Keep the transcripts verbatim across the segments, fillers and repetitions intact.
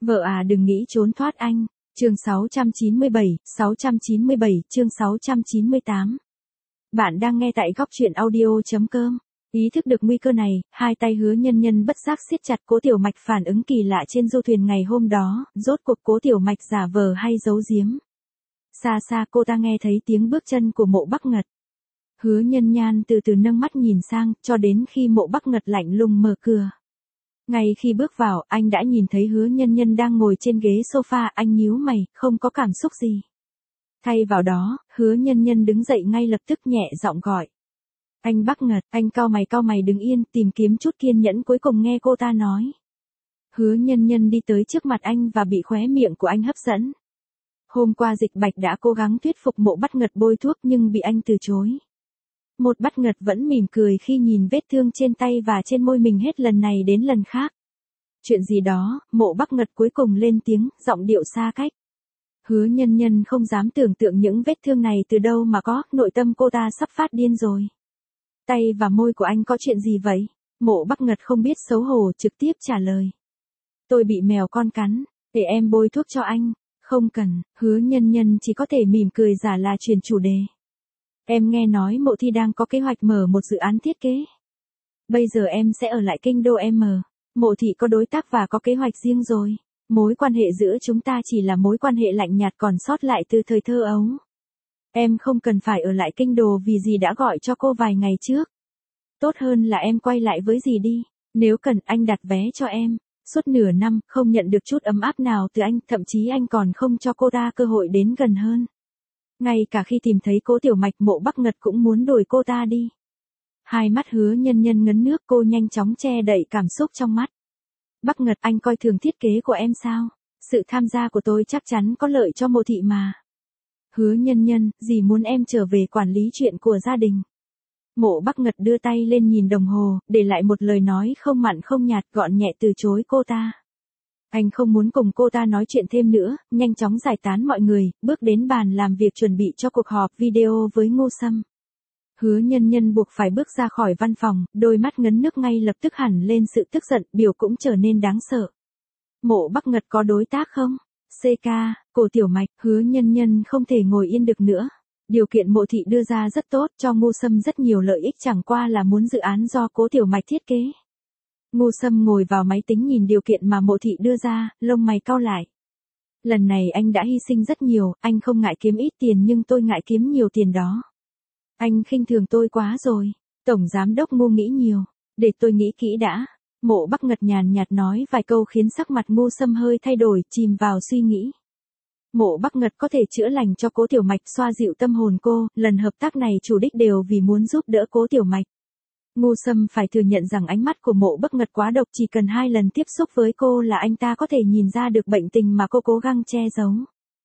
Vợ à đừng nghĩ trốn thoát anh. Chương sáu trăm chín mươi bảy, sáu trăm chín mươi bảy, chương sáu trăm chín mươi tám. Bạn đang nghe tại góc truyện audio chấm com. Ý thức được nguy cơ này, hai tay Hứa Nhân Nhân bất giác siết chặt. Cố Tiểu Mạch phản ứng kỳ lạ trên du thuyền ngày hôm đó, rốt cuộc Cố Tiểu Mạch giả vờ hay giấu giếm. Xa xa cô ta nghe thấy tiếng bước chân của Mộ Bắc Ngật. Hứa Nhân Nhan từ từ nâng mắt nhìn sang, cho đến khi Mộ Bắc Ngật lạnh lùng mở cửa. Ngay khi bước vào, anh đã nhìn thấy Hứa Nhân Nhân đang ngồi trên ghế sofa, anh nhíu mày, không có cảm xúc gì. Thay vào đó, Hứa Nhân Nhân đứng dậy ngay lập tức nhẹ giọng gọi. Anh Bắc Ngật, anh cau mày cau mày đứng yên, tìm kiếm chút kiên nhẫn cuối cùng nghe cô ta nói. Hứa Nhân Nhân đi tới trước mặt anh và bị khóe miệng của anh hấp dẫn. Hôm qua Dịch Bạch đã cố gắng thuyết phục Mộ Bắc Ngật bôi thuốc nhưng bị anh từ chối. Một Bắc Ngật vẫn mỉm cười khi nhìn vết thương trên tay và trên môi mình hết lần này đến lần khác. Chuyện gì đó, Mộ Bắc Ngật cuối cùng lên tiếng, giọng điệu xa cách. Hứa Nhân Nhân không dám tưởng tượng những vết thương này từ đâu mà có, nội tâm cô ta sắp phát điên rồi. Tay và môi của anh có chuyện gì vậy? Mộ Bắc Ngật không biết xấu hổ trực tiếp trả lời. Tôi bị mèo con cắn, để em bôi thuốc cho anh. Không cần, Hứa Nhân Nhân chỉ có thể mỉm cười giả là chuyển chủ đề. Em nghe nói Mộ Thi đang có kế hoạch mở một dự án thiết kế. Bây giờ em sẽ ở lại kinh đô em. Mộ Thị có đối tác và có kế hoạch riêng rồi. Mối quan hệ giữa chúng ta chỉ là mối quan hệ lạnh nhạt còn sót lại từ thời thơ ấu. Em không cần phải ở lại kinh đô vì dì đã gọi cho cô vài ngày trước. Tốt hơn là em quay lại với dì đi. Nếu cần anh đặt vé cho em. Suốt nửa năm không nhận được chút ấm áp nào từ anh, thậm chí anh còn không cho cô ta cơ hội đến gần hơn. Ngay cả khi tìm thấy Cố Tiểu Mạch, Mộ Bắc Ngật cũng muốn đuổi cô ta đi. Hai mắt Hứa Nhân Nhân ngấn nước, cô nhanh chóng che đậy cảm xúc trong mắt. Bắc Ngật, anh coi thường thiết kế của em sao? Sự tham gia của tôi chắc chắn có lợi cho Mộ Thị mà. Hứa Nhân Nhân, dì muốn em trở về quản lý chuyện của gia đình. Mộ Bắc Ngật đưa tay lên nhìn đồng hồ, để lại một lời nói không mặn không nhạt, gọn nhẹ từ chối cô ta. Anh không muốn cùng cô ta nói chuyện thêm nữa, nhanh chóng giải tán mọi người, bước đến bàn làm việc chuẩn bị cho cuộc họp video với Ngô Sâm. Hứa Nhân Nhân buộc phải bước ra khỏi văn phòng, đôi mắt ngấn nước ngay lập tức hẳn lên sự tức giận, biểu cũng trở nên đáng sợ. Mộ Bắc Ngật có đối tác không? xê ca, Cố Tiểu Mạch, Hứa Nhân Nhân không thể ngồi yên được nữa. Điều kiện Mộ Thị đưa ra rất tốt, cho Ngô Sâm rất nhiều lợi ích, chẳng qua là muốn dự án do Cố Tiểu Mạch thiết kế. Ngô Sâm ngồi vào máy tính nhìn điều kiện mà Mộ Thị đưa ra, lông mày cau lại. Lần này anh đã hy sinh rất nhiều, anh không ngại kiếm ít tiền nhưng tôi ngại kiếm nhiều tiền đó. Anh khinh thường tôi quá rồi. Tổng giám đốc Ngô nghĩ nhiều. Để tôi nghĩ kỹ đã. Mộ Bắc Ngật nhàn nhạt nói vài câu khiến sắc mặt Ngô Sâm hơi thay đổi, chìm vào suy nghĩ. Mộ Bắc Ngật có thể chữa lành cho Cố Tiểu Mạch, xoa dịu tâm hồn cô, lần hợp tác này chủ đích đều vì muốn giúp đỡ Cố Tiểu Mạch. Ngô Sâm phải thừa nhận rằng ánh mắt của Mộ Bắc Ngật quá độc, chỉ cần hai lần tiếp xúc với cô là anh ta có thể nhìn ra được bệnh tình mà cô cố gắng che giấu.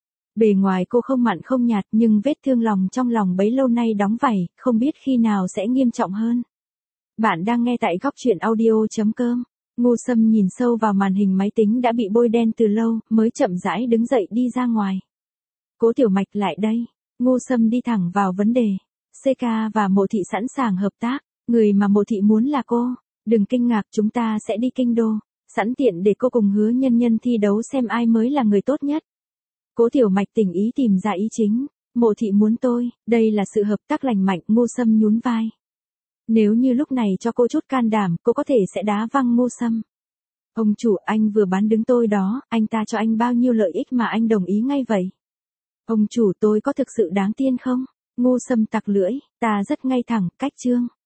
Bề ngoài cô không mặn không nhạt nhưng vết thương lòng trong lòng bấy lâu nay đóng vảy, không biết khi nào sẽ nghiêm trọng hơn. Bạn đang nghe tại góc truyện audio chấm com. Ngô Sâm nhìn sâu vào màn hình máy tính đã bị bôi đen từ lâu, mới chậm rãi đứng dậy đi ra ngoài. Cố Tiểu Mạch lại đây. Ngô Sâm đi thẳng vào vấn đề. xê ca và Mộ Thị sẵn sàng hợp tác. Người mà Mộ Thị muốn là cô. Đừng kinh ngạc, chúng ta sẽ đi kinh đô. Sẵn tiện để cô cùng Hứa Nhân Nhân thi đấu xem ai mới là người tốt nhất. Cố Tiểu Mạch tỉnh ý tìm ra ý chính. Mộ Thị muốn tôi, đây là sự hợp tác lành mạnh. Ngô Sâm nhún vai. Nếu như lúc này cho cô chút can đảm, cô có thể sẽ đá văng Ngô Sâm. Ông chủ, anh vừa bán đứng tôi đó, anh ta cho anh bao nhiêu lợi ích mà anh đồng ý ngay vậy? Ông chủ, tôi có thực sự đáng tin không? Ngô Sâm tặc lưỡi, ta rất ngay thẳng, cách chương.